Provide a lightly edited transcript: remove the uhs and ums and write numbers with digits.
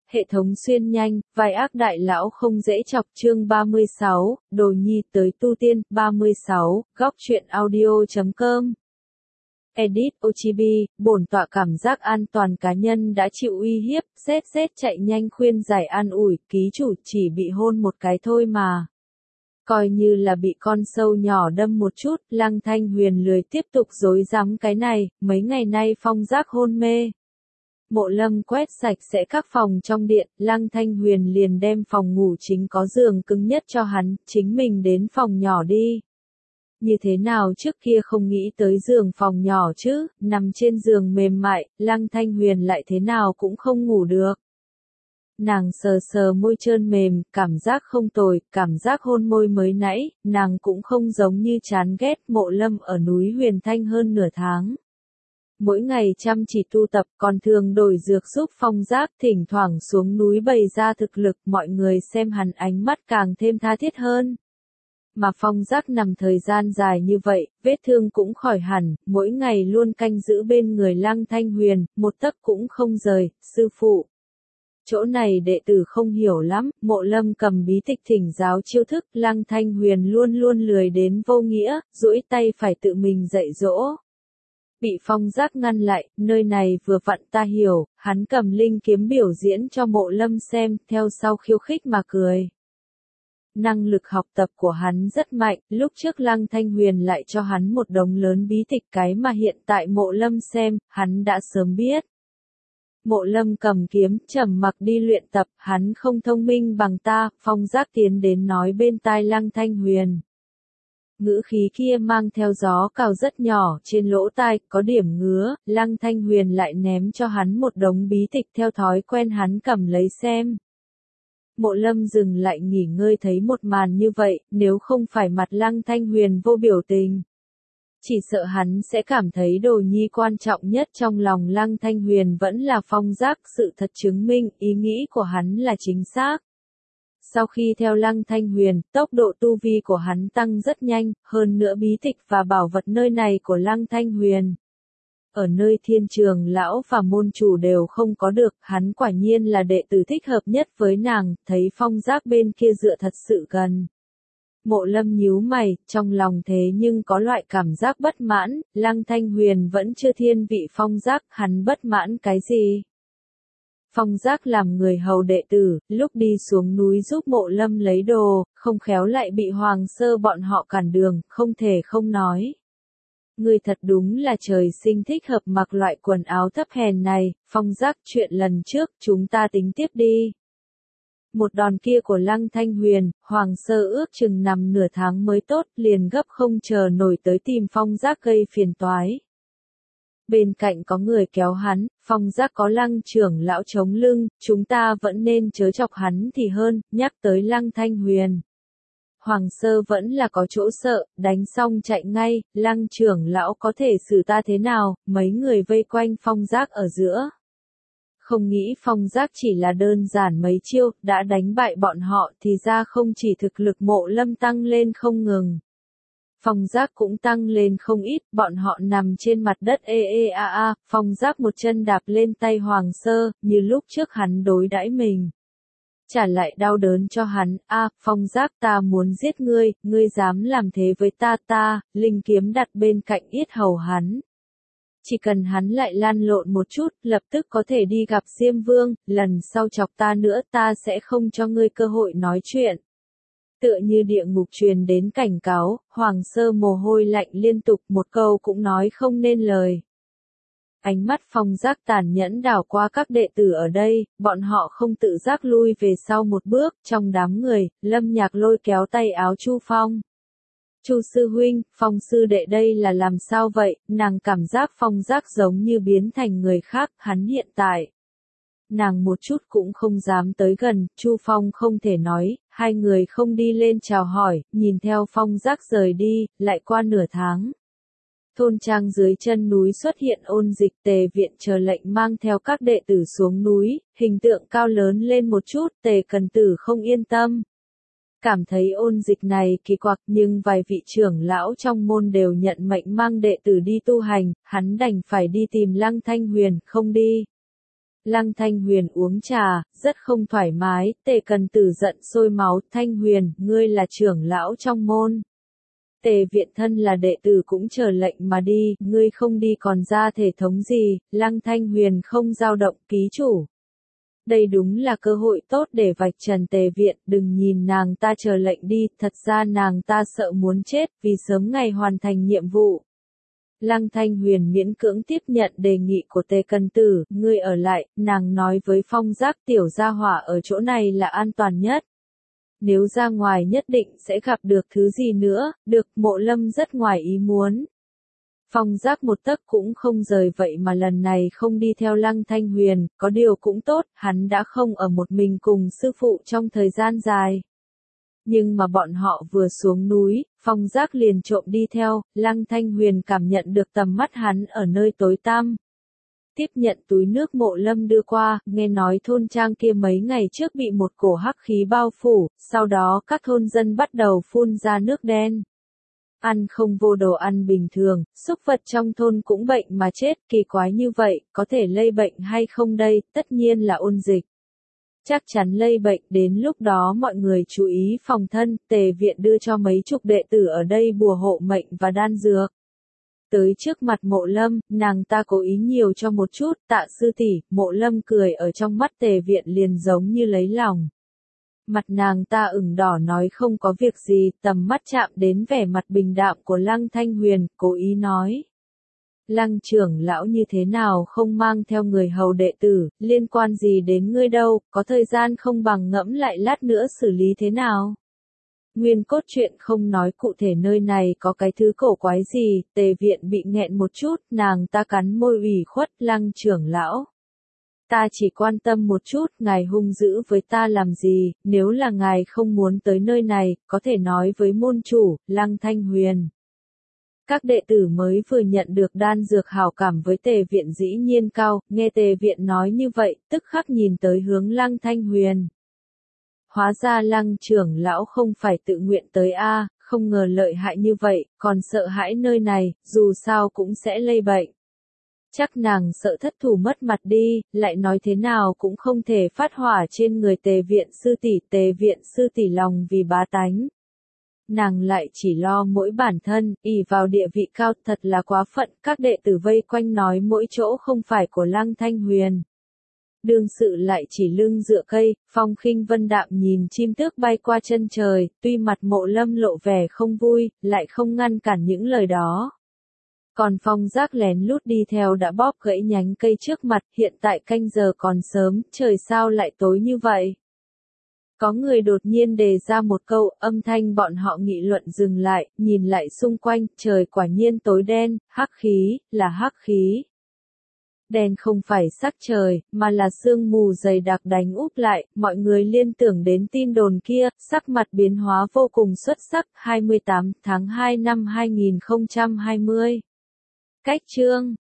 Hệ thống xuyên nhanh, vai ác đại lão không dễ chọc chương 36, đồ nhi tới tu tiên, 36, góc truyện audio.com. Edit Ochibi, bổn tọa cảm giác an toàn cá nhân đã chịu uy hiếp, sét chạy nhanh khuyên giải an ủi, ký chủ chỉ bị hôn một cái thôi mà. Coi như là bị con sâu nhỏ đâm một chút, Lăng Thanh Huyền lười tiếp tục dối rắm cái này, mấy ngày nay Phong Giác hôn mê. Mộ Lâm quét sạch sẽ các phòng trong điện, Lăng Thanh Huyền liền đem phòng ngủ chính có giường cứng nhất cho hắn, chính mình đến phòng nhỏ đi. Như thế nào trước kia không nghĩ tới giường phòng nhỏ chứ, nằm trên giường mềm mại, Lăng Thanh Huyền lại thế nào cũng không ngủ được. Nàng sờ sờ môi trơn mềm, cảm giác không tồi, cảm giác hôn môi mới nãy, nàng cũng không giống như chán ghét Mộ Lâm ở núi Huyền Thanh hơn nửa tháng. Mỗi ngày chăm chỉ tu tập còn thường đổi dược giúp Phong Giác thỉnh thoảng xuống núi bày ra thực lực, mọi người xem hắn ánh mắt càng thêm tha thiết hơn. Mà Phong Giác nằm thời gian dài như vậy, vết thương cũng khỏi hẳn, mỗi ngày luôn canh giữ bên người Lăng Thanh Huyền, một tấc cũng không rời, sư phụ. Chỗ này đệ tử không hiểu lắm, Mộ Lâm cầm bí tịch thỉnh giáo chiêu thức, Lăng Thanh Huyền luôn luôn lười đến vô nghĩa, duỗi tay phải tự mình dạy dỗ. Bị Phong Giác ngăn lại, nơi này vừa vặn ta hiểu, hắn cầm linh kiếm biểu diễn cho Mộ Lâm xem, theo sau khiêu khích mà cười. Năng lực học tập của hắn rất mạnh, lúc trước Lăng Thanh Huyền lại cho hắn một đống lớn bí tịch cái mà hiện tại Mộ Lâm xem, hắn đã sớm biết. Mộ Lâm cầm kiếm, trầm mặc đi luyện tập, hắn không thông minh bằng ta, Phong Giác tiến đến nói bên tai Lăng Thanh Huyền. Ngữ khí kia mang theo gió cào rất nhỏ trên lỗ tai, có điểm ngứa, Lăng Thanh Huyền lại ném cho hắn một đống bí tịch theo thói quen hắn cầm lấy xem. Mộ Lâm dừng lại nghỉ ngơi thấy một màn như vậy, nếu không phải mặt Lăng Thanh Huyền vô biểu tình. Chỉ sợ hắn sẽ cảm thấy đồ nhi quan trọng nhất trong lòng Lăng Thanh Huyền vẫn là Phong Giác, sự thật chứng minh ý nghĩ của hắn là chính xác. Sau khi theo Lăng Thanh Huyền, tốc độ tu vi của hắn tăng rất nhanh, hơn nữa bí tịch và bảo vật nơi này của Lăng Thanh Huyền. Ở nơi thiên trường lão và môn chủ đều không có được, hắn quả nhiên là đệ tử thích hợp nhất với nàng, thấy Phong Giác bên kia dựa thật sự gần. Mộ Lâm nhíu mày, trong lòng thế nhưng có loại cảm giác bất mãn, Lăng Thanh Huyền vẫn chưa thiên vị Phong Giác, hắn bất mãn cái gì? Phong Giác làm người hầu đệ tử, lúc đi xuống núi giúp Mộ Lâm lấy đồ, không khéo lại bị Hoàng Sơ bọn họ cản đường, không thể không nói. Ngươi thật đúng là trời sinh thích hợp mặc loại quần áo thấp hèn này, Phong Giác, chuyện lần trước chúng ta tính tiếp đi. Một đòn kia của Lăng Thanh Huyền, Hoàng Sơ ước chừng nằm nửa tháng mới tốt, liền gấp không chờ nổi tới tìm Phong Giác gây phiền toái. Bên cạnh có người kéo hắn, Phong Giác có Lăng trưởng lão chống lưng, chúng ta vẫn nên chớ chọc hắn thì hơn, nhắc tới Lăng Thanh Huyền. Hoàng Sơ vẫn là có chỗ sợ, đánh xong chạy ngay, Lăng trưởng lão có thể xử ta thế nào, mấy người vây quanh Phong Giác ở giữa. Không nghĩ Phong Giác chỉ là đơn giản mấy chiêu, đã đánh bại bọn họ thì ra không chỉ thực lực Mộ Lâm tăng lên không ngừng. Phong Giác cũng tăng lên không ít, bọn họ nằm trên mặt đất Phong Giác một chân đạp lên tay Hoàng Sơ, như lúc trước hắn đối đãi mình. Trả lại đau đớn cho hắn, Phong Giác ta muốn giết ngươi, ngươi dám làm thế với ta, linh kiếm đặt bên cạnh yết hầu hắn. Chỉ cần hắn lại lăn lộn một chút, lập tức có thể đi gặp Diêm Vương, lần sau chọc ta nữa ta sẽ không cho ngươi cơ hội nói chuyện. Tựa như địa ngục truyền đến cảnh cáo, Hoàng Sơ mồ hôi lạnh liên tục một câu cũng nói không nên lời. Ánh mắt Phong Giác tàn nhẫn đảo qua các đệ tử ở đây, bọn họ không tự giác lui về sau một bước, trong đám người, Lâm Nhạc lôi kéo tay áo Chu Phong. Chu sư huynh, Phong sư đệ đây là làm sao vậy, nàng cảm giác Phong Giác giống như biến thành người khác, hắn hiện tại. Nàng một chút cũng không dám tới gần, Chu Phong không thể nói, hai người không đi lên chào hỏi, nhìn theo Phong Giác rời đi, lại qua nửa tháng. Thôn trang dưới chân núi xuất hiện Ôn Dịch, Tề viện chờ lệnh mang theo các đệ tử xuống núi, hình tượng cao lớn lên một chút, Tề Cần Tử không yên tâm. Cảm thấy Ôn Dịch này kỳ quặc nhưng vài vị trưởng lão trong môn đều nhận mệnh mang đệ tử đi tu hành, hắn đành phải đi tìm Lăng Thanh Huyền, không đi. Lăng Thanh Huyền uống trà, rất không thoải mái, Tề Cần Tử giận sôi máu, Thanh Huyền, ngươi là trưởng lão trong môn. Tề viện thân là đệ tử cũng chờ lệnh mà đi, ngươi không đi còn ra thể thống gì, Lăng Thanh Huyền không dao động, ký chủ. Đây đúng là cơ hội tốt để vạch trần Tề viện, đừng nhìn nàng ta chờ lệnh đi, thật ra nàng ta sợ muốn chết vì sớm ngày hoàn thành nhiệm vụ. Lăng Thanh Huyền miễn cưỡng tiếp nhận đề nghị của Tề Cần Tử, ngươi ở lại, nàng nói với Phong Giác tiểu gia hỏa ở chỗ này là an toàn nhất. Nếu ra ngoài nhất định sẽ gặp được thứ gì nữa, được, Mộ Lâm rất ngoài ý muốn. Phong Giác một tấc cũng không rời vậy mà lần này không đi theo Lăng Thanh Huyền, có điều cũng tốt, hắn đã không ở một mình cùng sư phụ trong thời gian dài. Nhưng mà bọn họ vừa xuống núi, Phong Giác liền trộm đi theo, Lăng Thanh Huyền cảm nhận được tầm mắt hắn ở nơi tối tăm. Tiếp nhận túi nước Mộ Lâm đưa qua, nghe nói thôn trang kia mấy ngày trước bị một cổ hắc khí bao phủ, sau đó các thôn dân bắt đầu phun ra nước đen. Ăn không vô đồ ăn bình thường, súc vật trong thôn cũng bệnh mà chết, kỳ quái như vậy, có thể lây bệnh hay không đây, tất nhiên là ôn dịch. Chắc chắn lây bệnh, đến lúc đó mọi người chú ý phòng thân, Tề viện đưa cho mấy chục đệ tử ở đây bùa hộ mệnh và đan dược. Tới trước mặt Mộ Lâm, nàng ta cố ý nhiều cho một chút, Tạ sư tỷ, Mộ Lâm cười ở trong mắt Tề viện liền giống như lấy lòng. Mặt nàng ta ửng đỏ nói không có việc gì, tầm mắt chạm đến vẻ mặt bình đạm của Lăng Thanh Huyền, cố ý nói. Lăng trưởng lão như thế nào không mang theo người hầu đệ tử, liên quan gì đến ngươi đâu, có thời gian không bằng ngẫm lại lát nữa xử lý thế nào. Nguyên cốt truyện không nói cụ thể nơi này có cái thứ cổ quái gì, Tề viện bị nghẹn một chút, nàng ta cắn môi ủy khuất, Lăng trưởng lão. Ta chỉ quan tâm một chút, ngài hung dữ với ta làm gì, nếu là ngài không muốn tới nơi này, có thể nói với môn chủ, Lăng Thanh Huyền. Các đệ tử mới vừa nhận được đan dược hảo cảm với Tề viện dĩ nhiên cao, nghe Tề viện nói như vậy, tức khắc nhìn tới hướng Lăng Thanh Huyền. Hóa ra Lăng trưởng lão không phải tự nguyện tới a, không ngờ lợi hại như vậy, còn sợ hãi nơi này, dù sao cũng sẽ lây bệnh. Chắc nàng sợ thất thủ mất mặt đi, lại nói thế nào cũng không thể phát hỏa trên người Tề viện sư tỷ lòng vì bá tánh. Nàng lại chỉ lo mỗi bản thân, ỷ vào địa vị cao, thật là quá phận, các đệ tử vây quanh nói mỗi chỗ không phải của Lăng Thanh Huyền. Đương sự lại chỉ lưng dựa cây, Phong Khinh Vân đạm nhìn chim tước bay qua chân trời, tuy mặt Mộ Lâm lộ vẻ không vui, lại không ngăn cản những lời đó. Còn Phong Giác lén lút đi theo đã bóp gãy nhánh cây trước mặt, hiện tại canh giờ còn sớm, trời sao lại tối như vậy? Có người đột nhiên đề ra một câu, âm thanh bọn họ nghị luận dừng lại, nhìn lại xung quanh, trời quả nhiên tối đen, hắc khí, là hắc khí. Đen không phải sắc trời, mà là sương mù dày đặc đánh úp lại, mọi người liên tưởng đến tin đồn kia, sắc mặt biến hóa vô cùng xuất sắc, 28 tháng 2 năm 2020. Cách chương